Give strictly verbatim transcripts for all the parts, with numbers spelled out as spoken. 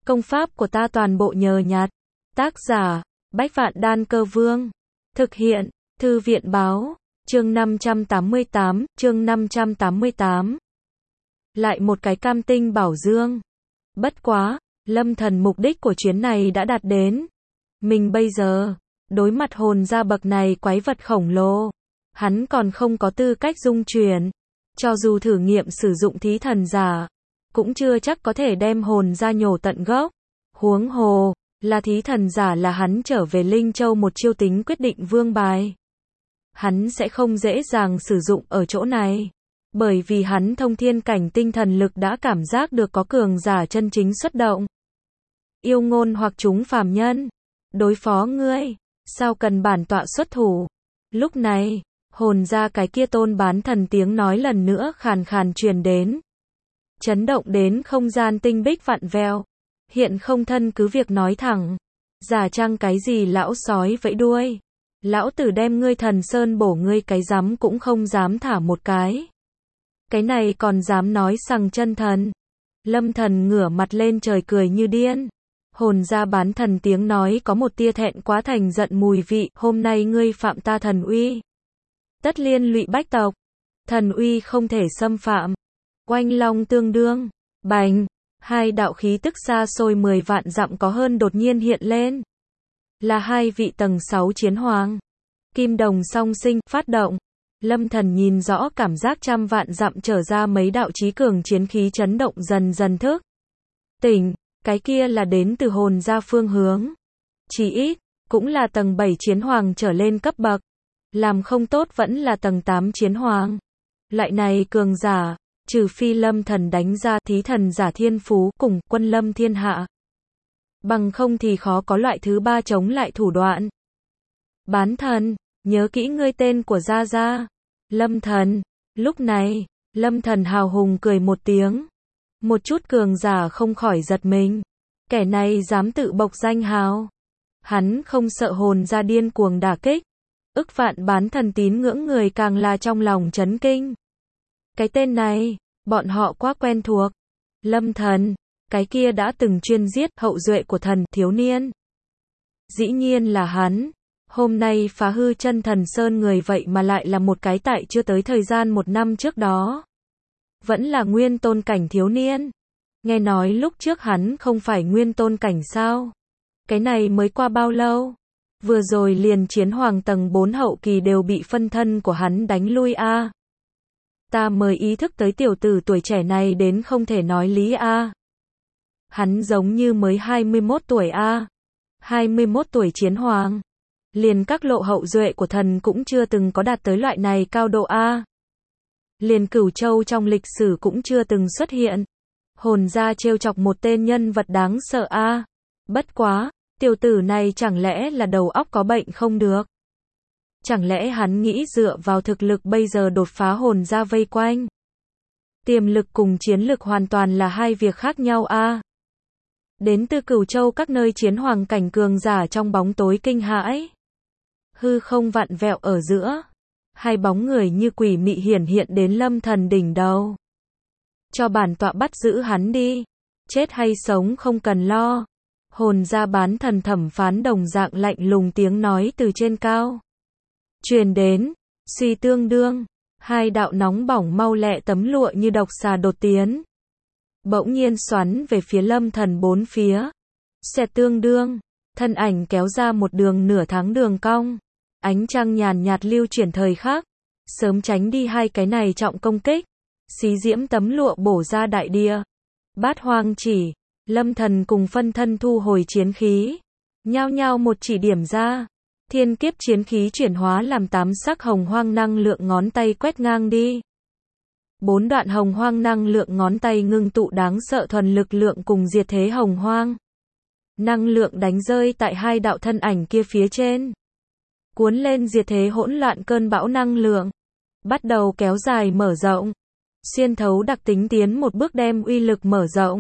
Công pháp của ta toàn bộ nhờ nhặt. Tác giả, Bách Vạn Đan Cơ Vương. Thực hiện, Thư viện Báo. Chương năm trăm tám mươi tám, chương năm trăm tám mươi tám. Lại một cái cam tinh bảo dương. Bất quá, Lâm Thần mục đích của chuyến này đã đạt đến. Mình bây giờ, đối mặt hồn gia bậc này quái vật khổng lồ, hắn còn không có tư cách dung chuyển. Cho dù thử nghiệm sử dụng thí thần giả, cũng chưa chắc có thể đem hồn ra nhổ tận gốc. Huống hồ, là thí thần giả là hắn trở về Linh Châu một chiêu tính quyết định vương bài. Hắn sẽ không dễ dàng sử dụng ở chỗ này. Bởi vì hắn thông thiên cảnh tinh thần lực đã cảm giác được có cường giả chân chính xuất động. Yêu ngôn hoặc chúng phàm nhân. Đối phó ngươi, sao cần bản tọa xuất thủ. Lúc này, hồn ra cái kia tôn bán thần tiếng nói lần nữa khàn khàn truyền đến. Chấn động đến không gian tinh bích vặn vẹo. Hiện không thân cứ việc nói thẳng. Giả chăng cái gì lão sói vẫy đuôi. Lão tử đem ngươi thần sơn bổ ngươi cái dám cũng không dám thả một cái. Cái này còn dám nói sằng chân thần. Lâm Thần ngửa mặt lên trời cười như điên. Hồn ra bán thần tiếng nói có một tia thẹn quá thành giận mùi vị. Hôm nay ngươi phạm ta thần uy, tất liên lụy bách tộc. Thần uy không thể xâm phạm. Oanh long tương đương. Bành. Hai đạo khí tức xa xôi mười vạn dặm có hơn đột nhiên hiện lên. Là hai vị tầng sáu chiến hoàng. Kim đồng song sinh, phát động. Lâm Thần nhìn rõ cảm giác trăm vạn dặm trở ra mấy đạo chí cường chiến khí chấn động dần dần thức. Tỉnh, cái kia là đến từ hồn ra phương hướng. Chỉ ít, cũng là tầng bảy chiến hoàng trở lên cấp bậc. Làm không tốt vẫn là tầng tám chiến hoàng. Loại này cường giả, trừ phi Lâm Thần đánh ra thí thần giả thiên phú cùng quân lâm thiên hạ. Bằng không thì khó có loại thứ ba chống lại thủ đoạn. Bán thần, nhớ kỹ ngươi tên của Gia Gia. Lâm Thần. Lúc này, Lâm Thần hào hùng cười một tiếng. Một chút cường giả không khỏi giật mình. Kẻ này dám tự bộc danh hào. Hắn không sợ hồn ra điên cuồng đả kích. Ức vạn bán thần tín ngưỡng người càng là trong lòng chấn kinh. Cái tên này, bọn họ quá quen thuộc. Lâm Thần, cái kia đã từng chuyên giết hậu duệ của thần thiếu niên. Dĩ nhiên là hắn. Hôm nay phá hư chân thần sơn người vậy mà lại là một cái tại chưa tới thời gian một năm trước đó. Vẫn là nguyên tôn cảnh thiếu niên. Nghe nói lúc trước hắn không phải nguyên tôn cảnh sao? Cái này mới qua bao lâu? Vừa rồi liền chiến hoàng tầng bốn hậu kỳ đều bị phân thân của hắn đánh lui a. À. Ta mới ý thức tới tiểu tử tuổi trẻ này đến không thể nói lý a. À. Hắn giống như mới hai mươi mốt tuổi a. À. hai mươi mốt tuổi chiến hoàng. Liền các lộ hậu duệ của thần cũng chưa từng có đạt tới loại này cao độ a. À. Liền Cửu Châu trong lịch sử cũng chưa từng xuất hiện. Hồn ra trêu chọc một tên nhân vật đáng sợ a. À. Bất quá, tiểu tử này chẳng lẽ là đầu óc có bệnh không được? Chẳng lẽ hắn nghĩ dựa vào thực lực bây giờ đột phá hồn ra vây quanh? Tiềm lực cùng chiến lực hoàn toàn là hai việc khác nhau a. À. Đến từ Cửu Châu các nơi chiến hoàng cảnh cường giả trong bóng tối kinh hãi. Hư không vặn vẹo ở giữa. Hai bóng người như quỷ mị hiển hiện đến Lâm Thần đỉnh đầu. Cho bản tọa bắt giữ hắn đi. Chết hay sống không cần lo. Hồn ra bán thần thẩm phán đồng dạng lạnh lùng tiếng nói từ trên cao. Truyền đến, suy tương đương. Hai đạo nóng bỏng mau lẹ tấm lụa như độc xà đột tiến. Bỗng nhiên xoắn về phía Lâm Thần bốn phía. Xẹt tương đương. Thân ảnh kéo ra một đường nửa tháng đường cong. Ánh trăng nhàn nhạt lưu chuyển thời khắc. Sớm tránh đi hai cái này trọng công kích. Xí diễm tấm lụa bổ ra đại địa. Bát hoang chỉ. Lâm Thần cùng phân thân thu hồi chiến khí. Nhao nhao một chỉ điểm ra. Thiên kiếp chiến khí chuyển hóa làm tám sắc hồng hoang năng lượng ngón tay quét ngang đi. Bốn đoạn hồng hoang năng lượng ngón tay ngưng tụ đáng sợ thuần lực lượng cùng diệt thế hồng hoang. Năng lượng đánh rơi tại hai đạo thân ảnh kia phía trên. Cuốn lên diệt thế hỗn loạn cơn bão năng lượng. Bắt đầu kéo dài mở rộng. Xuyên thấu đặc tính tiến một bước đem uy lực mở rộng.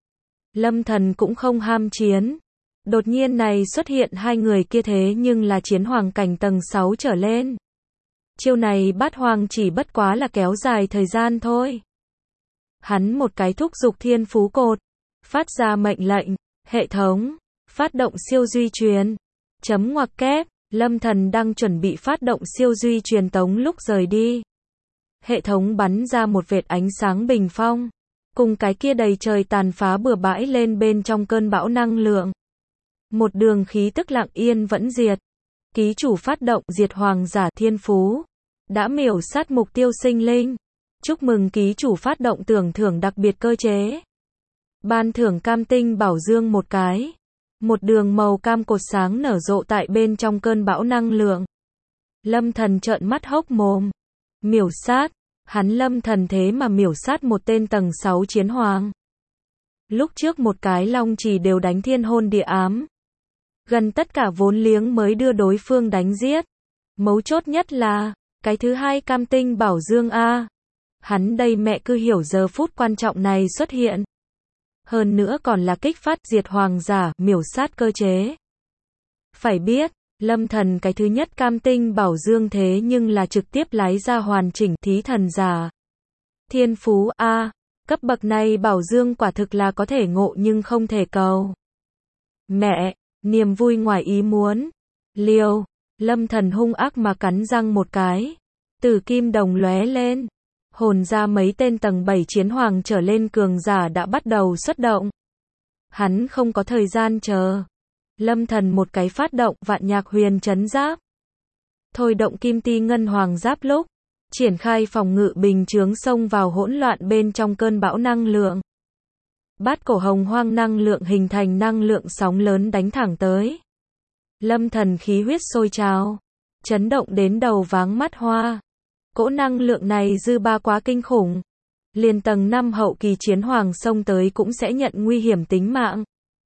Lâm Thần cũng không ham chiến. Đột nhiên này xuất hiện hai người kia thế nhưng là chiến hoàng cảnh tầng sáu trở lên. Chiêu này bát hoang chỉ bất quá là kéo dài thời gian thôi. Hắn một cái thúc giục thiên phú cột. Phát ra mệnh lệnh. Hệ thống, phát động siêu duy truyền. Chấm ngoặc kép, Lâm Thần đang chuẩn bị phát động siêu duy truyền tống lúc rời đi. Hệ thống bắn ra một vệt ánh sáng bình phong, cùng cái kia đầy trời tàn phá bừa bãi lên bên trong cơn bão năng lượng. Một đường khí tức lặng yên vẫn diệt. Ký chủ phát động diệt hoàng giả thiên phú. Đã miểu sát mục tiêu sinh linh. Chúc mừng ký chủ phát động tưởng thưởng đặc biệt cơ chế. Ban thưởng cam tinh bảo dương một cái. Một đường màu cam cột sáng nở rộ tại bên trong cơn bão năng lượng. Lâm Thần trợn mắt hốc mồm. Miểu sát. Hắn Lâm Thần thế mà miểu sát một tên tầng sáu chiến hoàng. Lúc trước một cái long chỉ đều đánh thiên hôn địa ám. Gần tất cả vốn liếng mới đưa đối phương đánh giết. Mấu chốt nhất là, cái thứ hai cam tinh bảo dương A. Hắn đây mẹ cứ hiểu giờ phút quan trọng này xuất hiện. Hơn nữa còn là kích phát diệt hoàng giả, miểu sát cơ chế. Phải biết, Lâm Thần cái thứ nhất cam tinh bảo dương thế nhưng là trực tiếp lái ra hoàn chỉnh thí thần giả. Thiên phú A, cấp bậc này bảo dương quả thực là có thể ngộ nhưng không thể cầu. Mẹ, niềm vui ngoài ý muốn. Liêu, Lâm Thần hung ác mà cắn răng một cái. Tử kim đồng lóe lên. Hồn ra mấy tên tầng bảy chiến hoàng trở lên cường giả đã bắt đầu xuất động. Hắn không có thời gian chờ. Lâm Thần một cái phát động vạn nhạc huyền chấn giáp. Thôi động kim ti ngân hoàng giáp lúc. Triển khai phòng ngự bình chướng xông vào hỗn loạn bên trong cơn bão năng lượng. Bát cổ hồng hoang năng lượng hình thành năng lượng sóng lớn đánh thẳng tới. Lâm Thần khí huyết sôi trào. Chấn động đến đầu váng mắt hoa. Cỗ năng lượng này dư ba quá kinh khủng. Liền tầng năm hậu kỳ chiến hoàng xông tới cũng sẽ nhận nguy hiểm tính mạng.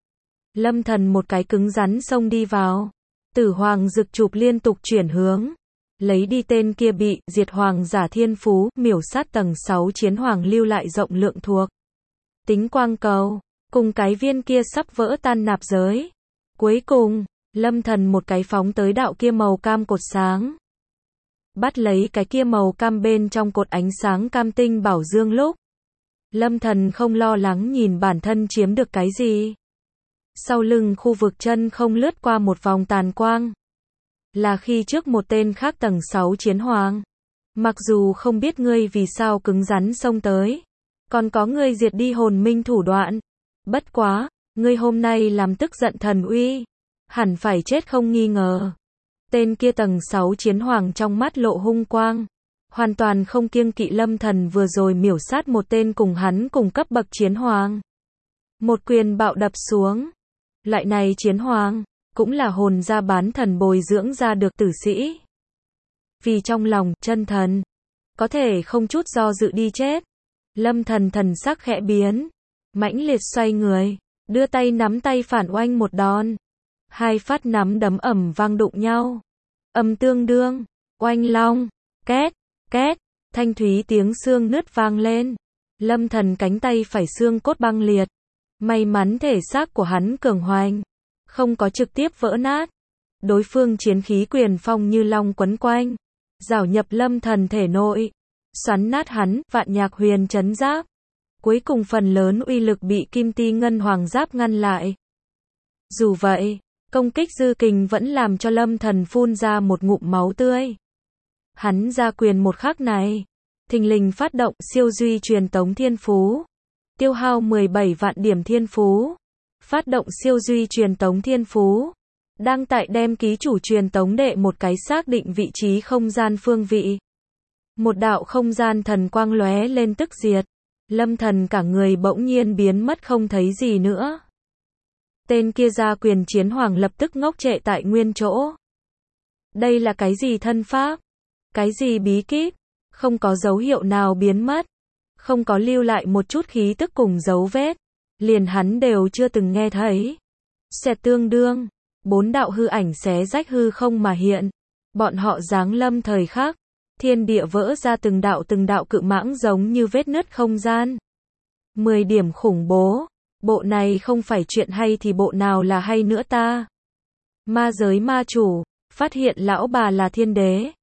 Lâm Thần một cái cứng rắn xông đi vào. Tử hoàng rực chụp liên tục chuyển hướng. Lấy đi tên kia bị diệt hoàng giả thiên phú, miểu sát tầng sáu chiến hoàng lưu lại rộng lượng thuộc. Tính quang cầu, cùng cái viên kia sắp vỡ tan nạp giới. Cuối cùng, Lâm Thần một cái phóng tới đạo kia màu cam cột sáng. Bắt lấy cái kia màu cam bên trong cột ánh sáng cam tinh bảo dương lúc. Lâm Thần không lo lắng nhìn bản thân chiếm được cái gì. Sau lưng khu vực chân không lướt qua một vòng tàn quang. Là khi trước một tên khác tầng sáu chiến hoàng. Mặc dù không biết ngươi vì sao cứng rắn xông tới. Còn có ngươi diệt đi hồn minh thủ đoạn. Bất quá, ngươi hôm nay làm tức giận thần uy. Hẳn phải chết không nghi ngờ. Tên kia tầng sáu chiến hoàng trong mắt lộ hung quang. Hoàn toàn không kiêng kỵ Lâm Thần vừa rồi miểu sát một tên cùng hắn cùng cấp bậc chiến hoàng. Một quyền bạo đập xuống. Loại này chiến hoàng, cũng là hồn ra bán thần bồi dưỡng ra được tử sĩ. Vì trong lòng, chân thần, có thể không chút do dự đi chết. Lâm Thần thần sắc khẽ biến. Mãnh liệt xoay người, đưa tay nắm tay phản oanh một đòn. Hai phát nắm đấm ầm vang đụng nhau. Âm tương đương, oanh long, két, két, thanh thúy tiếng xương nứt vang lên. Lâm Thần cánh tay phải xương cốt băng liệt. May mắn thể xác của hắn cường hoành, không có trực tiếp vỡ nát. Đối phương chiến khí quyền phong như long quấn quanh, rảo nhập Lâm Thần thể nội, xoắn nát hắn, vạn nhạc huyền chấn giáp. Cuối cùng phần lớn uy lực bị kim ti ngân hoàng giáp ngăn lại. Dù vậy, công kích dư kình vẫn làm cho Lâm Thần phun ra một ngụm máu tươi. Hắn ra quyền một khắc này, thình lình phát động siêu duy truyền tống thiên phú. Tiêu hao mười bảy vạn điểm thiên phú. Phát động siêu duy truyền tống thiên phú. Đang tại đem ký chủ truyền tống đệ một cái xác định vị trí không gian phương vị. Một đạo không gian thần quang lóe lên tức diệt. Lâm Thần cả người bỗng nhiên biến mất không thấy gì nữa. Tên kia ra quyền chiến hoàng lập tức ngốc trệ tại nguyên chỗ. Đây là cái gì thân pháp? Cái gì bí kíp? Không có dấu hiệu nào biến mất. Không có lưu lại một chút khí tức cùng dấu vết. Liền hắn đều chưa từng nghe thấy. Xẹt tương đương. Bốn đạo hư ảnh xé rách hư không mà hiện. Bọn họ giáng lâm thời khắc. Thiên địa vỡ ra từng đạo từng đạo cự mãng giống như vết nứt không gian. Mười điểm khủng bố. Bộ này không phải chuyện hay thì bộ nào là hay nữa ta. Ma giới ma chủ. Phát hiện lão bà là thiên đế.